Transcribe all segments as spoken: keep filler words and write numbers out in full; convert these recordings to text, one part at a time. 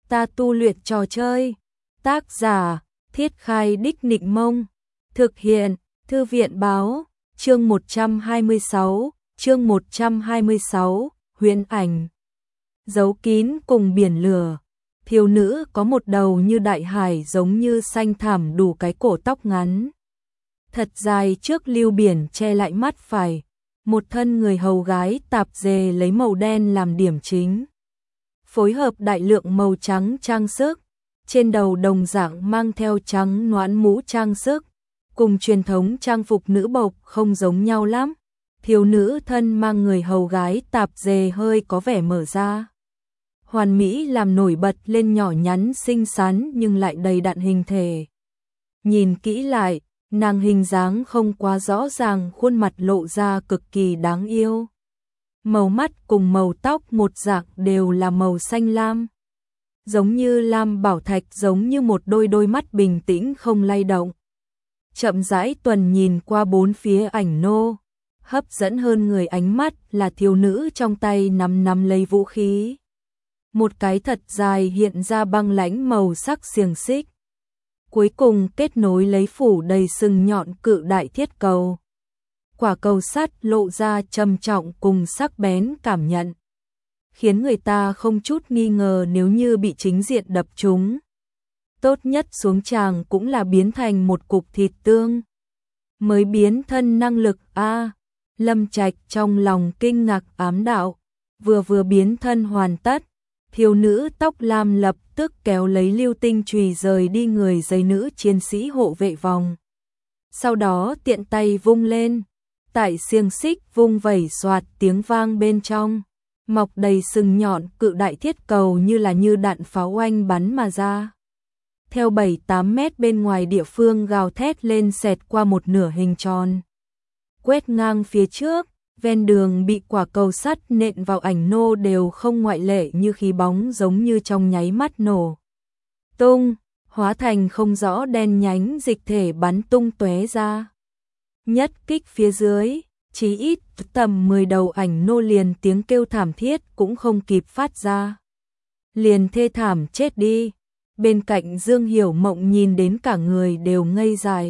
Ta tu luyện trò chơi. Tác giả, Thiết Khai Đích Nịnh Mông. Thực hiện, Thư viện Báo. Chương một trăm hai mươi sáu, chương một trăm hai mươi sáu, huyễn ảnh. Giấu kín cùng biển lửa. Thiếu nữ có một đầu như đại hải, giống như xanh thẳm, đủ cái cổ tóc ngắn thật dài trước lưu biển che lại mắt phải. Một thân người hầu gái tạp dề lấy màu đen làm điểm chính, phối hợp đại lượng màu trắng trang sức, trên đầu đồng dạng mang theo trắng noãn mũ trang sức, cùng truyền thống trang phục nữ bộc không giống nhau lắm. Thiếu nữ thân mang người hầu gái tạp dề hơi có vẻ mở ra, hoàn mỹ làm nổi bật lên nhỏ nhắn xinh xắn nhưng lại đầy đặn hình thể. Nhìn kỹ lại, nàng hình dáng không quá rõ ràng, khuôn mặt lộ ra cực kỳ đáng yêu. Màu mắt cùng màu tóc một dạng, đều là màu xanh lam, giống như lam bảo thạch, giống như một đôi đôi mắt bình tĩnh không lay động. Chậm rãi tuần nhìn qua bốn phía ảnh nô, hấp dẫn hơn người ánh mắt là thiếu nữ trong tay nắm nắm lấy vũ khí. Một cái thật dài hiện ra băng lãnh màu sắc xiềng xích, cuối cùng kết nối lấy phủ đầy sừng nhọn cự đại thiết cầu. Quả cầu sắt lộ ra trầm trọng cùng sắc bén cảm nhận, khiến người ta không chút nghi ngờ nếu như bị chính diện đập trúng, tốt nhất xuống tràng cũng là biến thành một cục thịt tương. Mới biến thân năng lực a à, Lâm Trạch trong lòng kinh ngạc ám đạo. Vừa vừa biến thân hoàn tất, thiếu nữ tóc lam lập tức kéo lấy lưu tinh chùy rời đi người giấy nữ chiến sĩ hộ vệ vòng. Sau đó tiện tay vung lên, tại xiềng xích vung vẩy xoạt tiếng vang, bên trong mọc đầy sừng nhọn cự đại thiết cầu như là như đạn pháo oanh bắn mà ra. Theo bảy tám mét bên ngoài địa phương gào thét lên, xẹt qua một nửa hình tròn, quét ngang phía trước. Ven đường bị quả cầu sắt nện vào, ảnh nô đều không ngoại lệ, như khí bóng giống như trong nháy mắt nổ tung, hóa thành không rõ đen nhánh dịch thể bắn tung tóe ra. Nhất kích phía dưới, chí ít tầm mười đầu ảnh nô liền tiếng kêu thảm thiết cũng không kịp phát ra, liền thê thảm chết đi. Bên cạnh Dương Hiểu Mộng nhìn đến cả người đều ngây dại.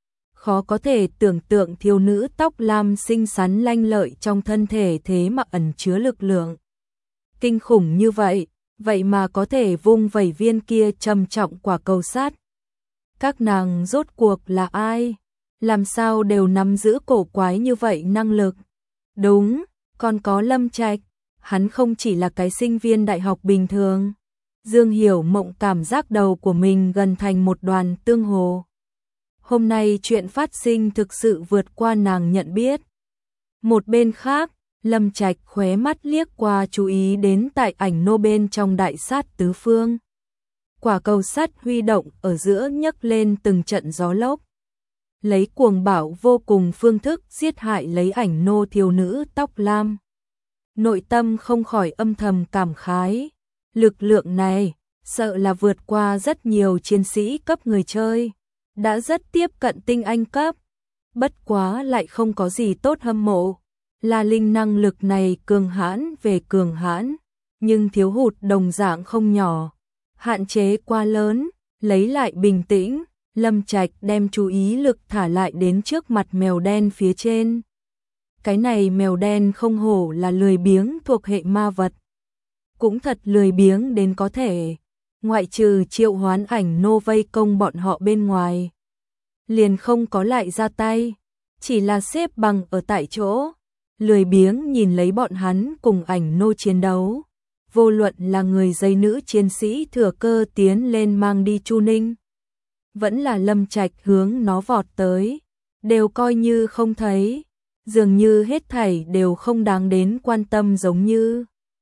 Khó có thể tưởng tượng thiếu nữ tóc lam xinh xắn lanh lợi trong thân thể thế mà ẩn chứa lực lượng kinh khủng như vậy, vậy mà có thể vung vẩy viên kia trầm trọng quả cầu sắt. Các nàng rốt cuộc là ai? Làm sao đều nắm giữ cổ quái như vậy năng lực? Đúng, còn có Lâm Trạch, hắn không chỉ là cái sinh viên đại học bình thường. Dương Hiểu Mộng cảm giác đầu của mình gần thành một đoàn tương hồ. Hôm nay chuyện phát sinh thực sự vượt qua nàng nhận biết. Một bên khác, Lâm Trạch khóe mắt liếc qua, chú ý đến tại ảnh nô bên trong đại sát tứ phương. Quả cầu sắt huy động ở giữa, nhấc lên từng trận gió lốc, lấy cuồng bạo vô cùng phương thức giết hại lấy ảnh nô thiếu nữ tóc lam. Nội tâm không khỏi âm thầm cảm khái, lực lượng này sợ là vượt qua rất nhiều chiến sĩ cấp người chơi, đã rất tiếp cận tinh anh cấp. Bất quá lại không có gì tốt hâm mộ, là linh năng lực này cường hãn về cường hãn, nhưng thiếu hụt đồng dạng không nhỏ, hạn chế quá lớn. Lấy lại bình tĩnh, Lâm Trạch đem chú ý lực thả lại đến trước mặt mèo đen phía trên. Cái này mèo đen không hổ là lười biếng thuộc hệ ma vật, cũng thật lười biếng đến có thể, ngoại trừ triệu hoán ảnh nô vây công bọn họ bên ngoài, liền không có lại ra tay, chỉ là xếp bằng ở tại chỗ, lười biếng nhìn lấy bọn hắn cùng ảnh nô chiến đấu. Vô luận là người giấy nữ chiến sĩ thừa cơ tiến lên mang đi Chu Ninh, vẫn là Lâm Trạch hướng nó vọt tới, đều coi như không thấy, dường như hết thảy đều không đáng đến quan tâm giống như.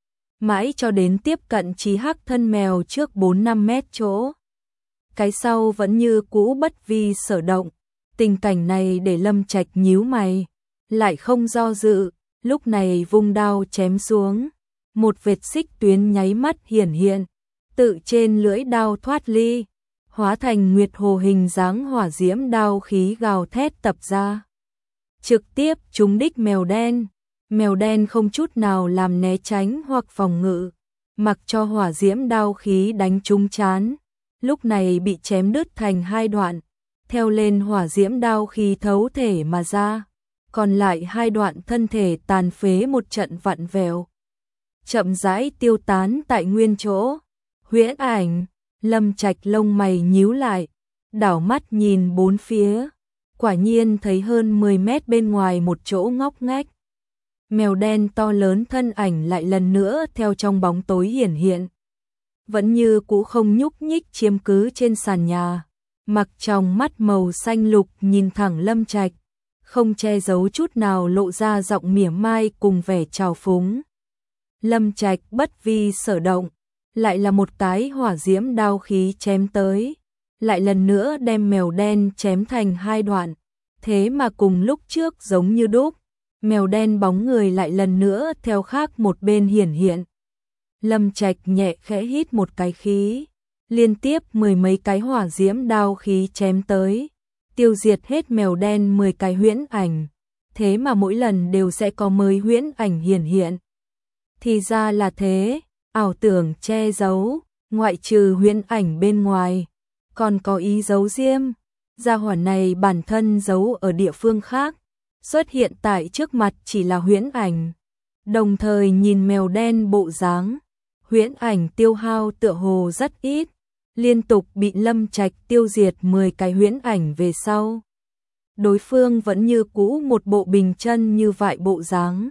Mãi cho đến tiếp cận Chí Hắc thân mèo trước bốn năm mét chỗ, cái sau vẫn như cũ bất vi sở động. Tình cảnh này để Lâm Trạch nhíu mày, lại không do dự, lúc này vung đao chém xuống. Một vệt xích tuyến nháy mắt hiển hiện, tự trên lưỡi đao thoát ly, hóa thành nguyệt hồ hình dáng hỏa diễm, đao khí gào thét tập ra, trực tiếp trúng đích mèo đen. Mèo đen không chút nào làm né tránh hoặc phòng ngự, mặc cho hỏa diễm đao khí đánh trúng trán, lúc này bị chém đứt thành hai đoạn, theo lên hỏa diễm đao khí thấu thể mà ra, còn lại hai đoạn thân thể tàn phế một trận vặn vẹo, chậm rãi tiêu tán tại nguyên chỗ. Huyễn ảnh, Lâm Trạch lông mày nhíu lại, đảo mắt nhìn bốn phía, quả nhiên thấy hơn mười mét bên ngoài một chỗ ngóc ngách. Mèo đen to lớn thân ảnh lại lần nữa theo trong bóng tối hiển hiện. Vẫn như cũ không nhúc nhích chiếm cứ trên sàn nhà, mặc trong mắt màu xanh lục nhìn thẳng Lâm Trạch, không che giấu chút nào lộ ra giọng mỉa mai cùng vẻ trào phúng. Lâm Trạch bất vi sở động, lại là một cái hỏa diễm đao khí chém tới, lại lần nữa đem mèo đen chém thành hai đoạn, thế mà cùng lúc trước giống như đúc, mèo đen bóng người lại lần nữa theo khác một bên hiển hiện. Lâm Trạch nhẹ khẽ hít một cái khí, liên tiếp mười mấy cái hỏa diễm đao khí chém tới, tiêu diệt hết mèo đen mười cái huyễn ảnh, thế mà mỗi lần đều sẽ có mới huyễn ảnh hiển hiện. Thì ra là thế, ảo tưởng che giấu, ngoại trừ huyễn ảnh bên ngoài, còn có ý giấu diêm. Gia hỏa này bản thân giấu ở địa phương khác, xuất hiện tại trước mặt chỉ là huyễn ảnh. Đồng thời nhìn mèo đen bộ dáng, huyễn ảnh tiêu hao tựa hồ rất ít, liên tục bị Lâm Trạch tiêu diệt mười cái huyễn ảnh về sau. Đối phương vẫn như cũ một bộ bình chân như vậy bộ dáng,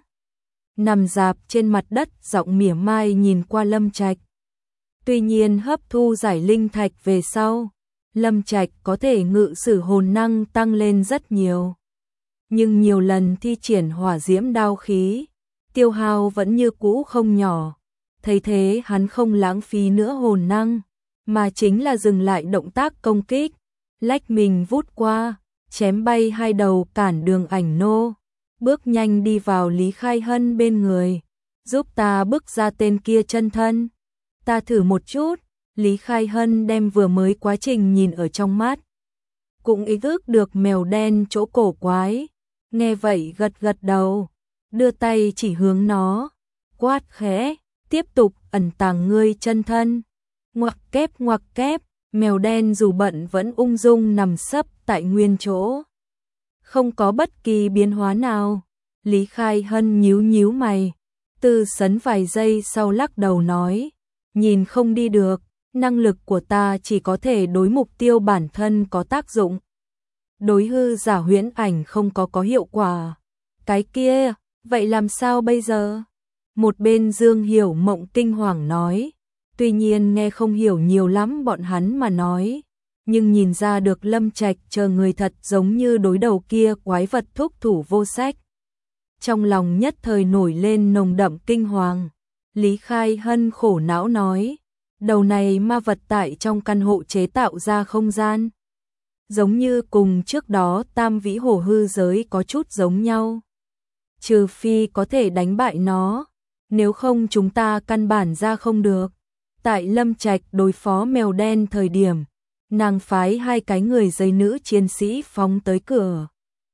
nằm dạp trên mặt đất giọng mỉa mai nhìn qua Lâm Trạch. Tuy nhiên hấp thu giải linh thạch về sau, Lâm Trạch có thể ngự sử hồn năng tăng lên rất nhiều. Nhưng nhiều lần thi triển hỏa diễm đao khí, tiêu hao vẫn như cũ không nhỏ. Thấy thế hắn không lãng phí nữa hồn năng, mà chính là dừng lại động tác công kích, lách mình vút qua, chém bay hai đầu cản đường ảnh nô, bước nhanh đi vào Lý Khai Hân bên người, giúp ta bước ra tên kia chân thân. Ta thử một chút. Lý Khai Hân đem vừa mới quá trình nhìn ở trong mắt, cũng ý thức được mèo đen chỗ cổ quái, nghe vậy gật gật đầu, đưa tay chỉ hướng nó, quát khẽ, tiếp tục ẩn tàng ngươi chân thân. Ngoặc kép ngoặc kép, mèo đen dù bận vẫn ung dung nằm sấp tại nguyên chỗ, không có bất kỳ biến hóa nào. Lý Khai Hân nhíu nhíu mày, Tư sấn vài giây sau lắc đầu nói, nhìn không đi được. Năng lực của ta chỉ có thể đối mục tiêu bản thân có tác dụng. Đối hư giả huyễn ảnh không có có hiệu quả. Cái kia, vậy làm sao bây giờ? Một bên Dương Hiểu Mộng kinh hoàng nói. Tuy nhiên nghe không hiểu nhiều lắm bọn hắn mà nói. Nhưng nhìn ra được Lâm Trạch chờ người thật giống như đối đầu kia quái vật thúc thủ vô sách. Trong lòng nhất thời nổi lên nồng đậm kinh hoàng. Lý Khai Hân khổ não nói. Đầu này ma vật tại trong căn hộ chế tạo ra không gian, giống như cùng trước đó tam vĩ hổ hư giới có chút giống nhau. Trừ phi có thể đánh bại nó, nếu không chúng ta căn bản ra không được. Tại Lâm Trạch đối phó mèo đen thời điểm, nàng phái hai cái người giấy nữ chiến sĩ phóng tới cửa,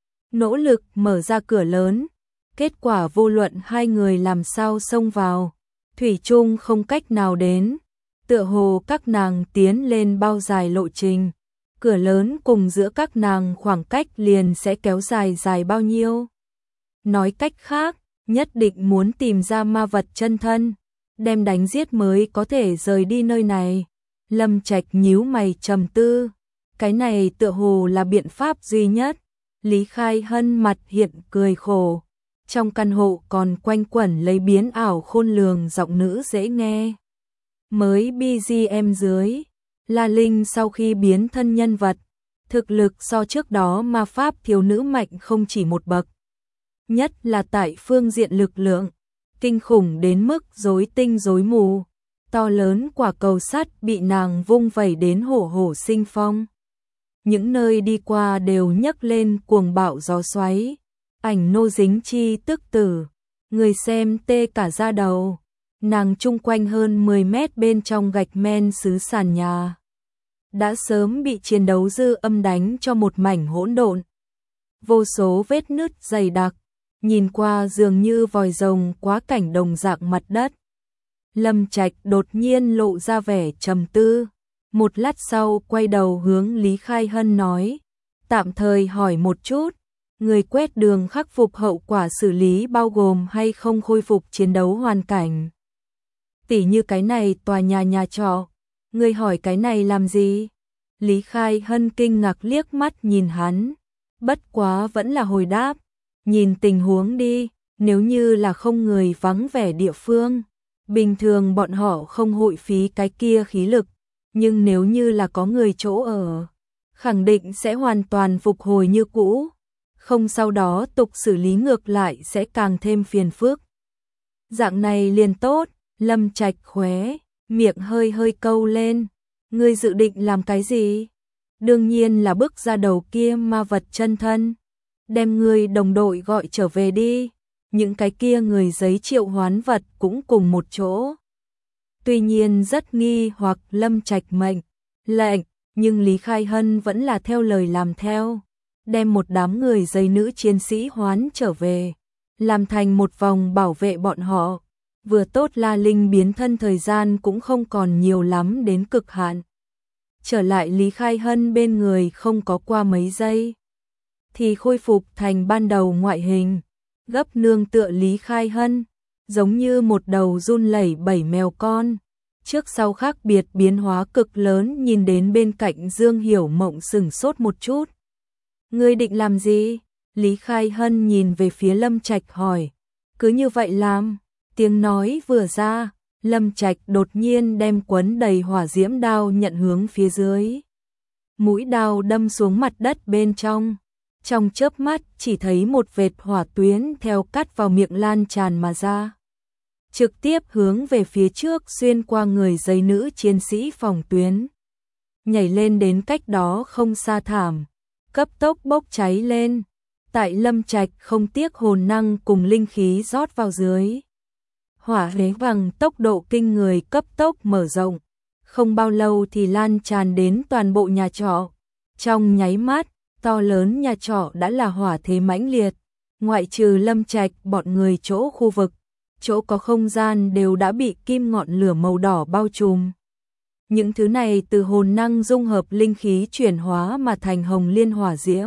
nỗ lực mở ra cửa lớn. Kết quả vô luận hai người làm sao xông vào, thủy chung không cách nào đến. Tựa hồ các nàng tiến lên bao dài lộ trình, cửa lớn cùng giữa các nàng khoảng cách liền sẽ kéo dài dài bao nhiêu. Nói cách khác, nhất định muốn tìm ra ma vật chân thân, đem đánh giết mới có thể rời đi nơi này. Lâm Trạch nhíu mày trầm tư, cái này tựa hồ là biện pháp duy nhất. Lý Khai Hân mặt hiện cười khổ, trong căn hộ còn quanh quẩn lấy biến ảo khôn lường giọng nữ dễ nghe. Mới bê giê em dưới, La Linh sau khi biến thân nhân vật, thực lực so trước đó ma pháp thiếu nữ mạnh không chỉ một bậc. Nhất là tại phương diện lực lượng, kinh khủng đến mức rối tinh rối mù, to lớn quả cầu sắt bị nàng vung vẩy đến hổ hổ sinh phong. Những nơi đi qua đều nhấc lên cuồng bạo gió xoáy, ảnh nô dính chi tức tử, người xem tê cả da đầu. Nàng chung quanh hơn mười mét bên trong gạch men xứ sàn nhà, đã sớm bị chiến đấu dư âm đánh cho một mảnh hỗn độn. Vô số vết nứt dày đặc, nhìn qua dường như vòi rồng quá cảnh đồng dạng mặt đất. Lâm Trạch đột nhiên lộ ra vẻ trầm tư, một lát sau quay đầu hướng Lý Khai Hân nói, tạm thời hỏi một chút, người quét đường khắc phục hậu quả xử lý bao gồm hay không khôi phục chiến đấu hoàn cảnh. Tỉ như cái này tòa nhà nhà trọ, người hỏi cái này làm gì? Lý Khai Hân kinh ngạc liếc mắt nhìn hắn, bất quá vẫn là hồi đáp, nhìn tình huống đi, nếu như là không người vắng vẻ địa phương, bình thường bọn họ không hội phí cái kia khí lực, nhưng nếu như là có người chỗ ở, khẳng định sẽ hoàn toàn phục hồi như cũ, không sau đó tục xử lý ngược lại sẽ càng thêm phiền phức. Dạng này liền tốt, Lâm Trạch khóe miệng hơi hơi câu lên, ngươi dự định làm cái gì? Đương nhiên là bước ra đầu kia ma vật chân thân, đem ngươi đồng đội gọi trở về đi, những cái kia người giấy triệu hoán vật cũng cùng một chỗ. Tuy nhiên rất nghi hoặc Lâm Trạch mệnh lệnh, nhưng Lý Khai Hân vẫn là theo lời làm theo, đem một đám người giấy nữ chiến sĩ hoán trở về, làm thành một vòng bảo vệ bọn họ. Vừa tốt La Linh biến thân thời gian cũng không còn nhiều lắm đến cực hạn. Trở lại Lý Khai Hân bên người không có qua mấy giây, thì khôi phục thành ban đầu ngoại hình, gấp nương tựa Lý Khai Hân, giống như một đầu run lẩy bẩy mèo con. Trước sau khác biệt biến hóa cực lớn, nhìn đến bên cạnh Dương Hiểu Mộng sững sốt một chút. Ngươi định làm gì? Lý Khai Hân nhìn về phía Lâm Trạch hỏi. Cứ như vậy làm. Tiếng nói vừa ra, Lâm Trạch đột nhiên đem quấn đầy hỏa diễm đao nhận hướng phía dưới. Mũi đao đâm xuống mặt đất bên trong. Trong chớp mắt chỉ thấy một vệt hỏa tuyến theo cắt vào miệng lan tràn mà ra. Trực tiếp hướng về phía trước xuyên qua người giấy nữ chiến sĩ phòng tuyến. Nhảy lên đến cách đó không xa thảm, cấp tốc bốc cháy lên. Tại Lâm Trạch không tiếc hồn năng cùng linh khí rót vào dưới. Hỏa hế bằng tốc độ kinh người cấp tốc mở rộng. Không bao lâu thì lan tràn đến toàn bộ nhà trọ. Trong nháy mắt, to lớn nhà trọ đã là hỏa thế mãnh liệt. Ngoại trừ Lâm Trạch, bọn người chỗ khu vực, chỗ có không gian đều đã bị kim ngọn lửa màu đỏ bao trùm. Những thứ này từ hồn năng dung hợp linh khí chuyển hóa mà thành hồng liên hỏa diễm.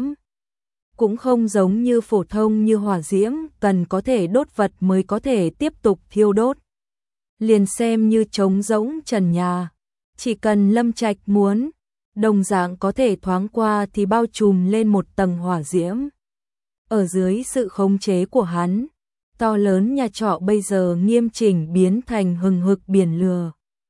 Cũng không giống như phổ thông như hỏa diễm, cần có thể đốt vật mới có thể tiếp tục thiêu đốt. Liền xem như trống rỗng trần nhà, chỉ cần Lâm Trạch muốn, đồng dạng có thể thoáng qua thì bao trùm lên một tầng hỏa diễm. Ở dưới sự khống chế của hắn, to lớn nhà trọ bây giờ nghiêm chỉnh biến thành hừng hực biển lửa.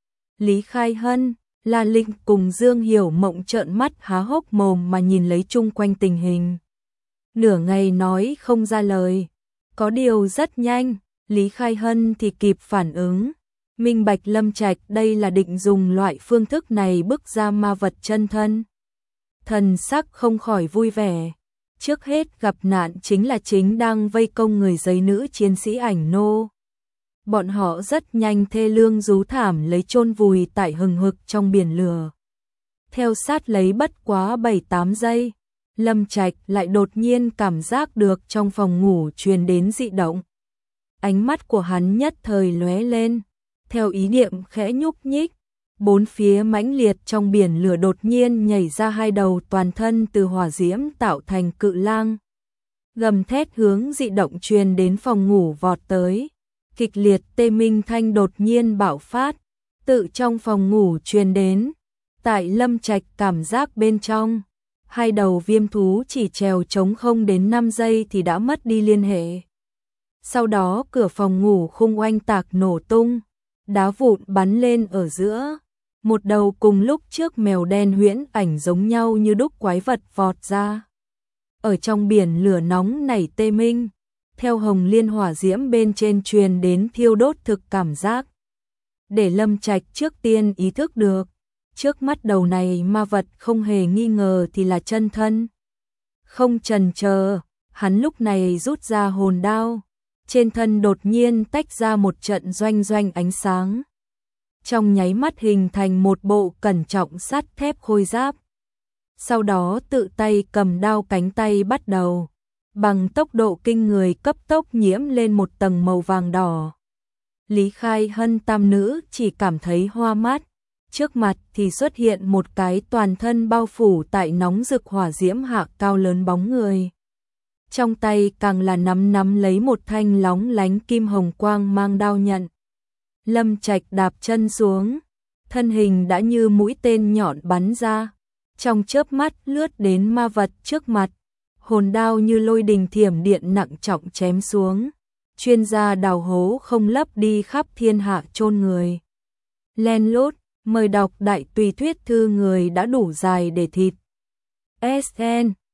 Lý Khai Hân, La Linh cùng Dương Hiểu Mộng trợn mắt há hốc mồm mà nhìn lấy chung quanh tình hình. Nửa ngày nói không ra lời, có điều rất nhanh, Lý Khai Hân thì kịp phản ứng. Minh bạch Lâm Trạch đây là định dùng loại phương thức này bức ra ma vật chân thân. Thần sắc không khỏi vui vẻ. Trước hết gặp nạn chính là chính đang vây công người giấy nữ chiến sĩ ảnh nô. Bọn họ rất nhanh thê lương rú thảm lấy chôn vùi tại hừng hực trong biển lửa. Theo sát lấy bất quá bảy tám giây, Lâm Trạch lại đột nhiên cảm giác được trong phòng ngủ truyền đến dị động. Ánh mắt của hắn nhất thời lóe lên, theo ý niệm khẽ nhúc nhích, bốn phía mãnh liệt trong biển lửa đột nhiên nhảy ra hai đầu toàn thân từ hỏa diễm tạo thành cự lang. Gầm thét hướng dị động truyền đến phòng ngủ vọt tới, kịch liệt tê minh thanh đột nhiên bạo phát, tự trong phòng ngủ truyền đến. Tại Lâm Trạch cảm giác bên trong, hai đầu viêm thú chỉ trèo trống không đến năm giây thì đã mất đi liên hệ. Sau đó cửa phòng ngủ khung oanh tạc nổ tung, đá vụn bắn lên ở giữa. Một đầu cùng lúc trước mèo đen huyễn ảnh giống nhau như đúc quái vật vọt ra. Ở trong biển lửa nóng nảy tê minh, theo hồng liên hỏa diễm bên trên truyền đến thiêu đốt thực cảm giác. Để Lâm Trạch trước tiên ý thức được, trước mắt đầu này ma vật không hề nghi ngờ thì là chân thân. Không chần chờ, hắn lúc này rút ra hồn đao, trên thân đột nhiên tách ra một trận doanh doanh ánh sáng. Trong nháy mắt hình thành một bộ cẩn trọng sắt thép khôi giáp. Sau đó tự tay cầm đao cánh tay bắt đầu, bằng tốc độ kinh người cấp tốc nhiễm lên một tầng màu vàng đỏ. Lý Khai Hân tam nữ chỉ cảm thấy hoa mắt, trước mặt thì xuất hiện một cái toàn thân bao phủ tại nóng rực hỏa diễm hạ cao lớn bóng người. Trong tay càng là nắm nắm lấy một thanh lóng lánh kim hồng quang mang đao nhận. Lâm Trạch đạp chân xuống, thân hình đã như mũi tên nhọn bắn ra, trong chớp mắt lướt đến ma vật trước mặt, hồn đao như lôi đình thiểm điện nặng trọng chém xuống, chuyên gia đào hố không lấp đi khắp thiên hạ chôn người. Len lút, mời đọc đại tùy thuyết thư người đã đủ dài để thịt. ét en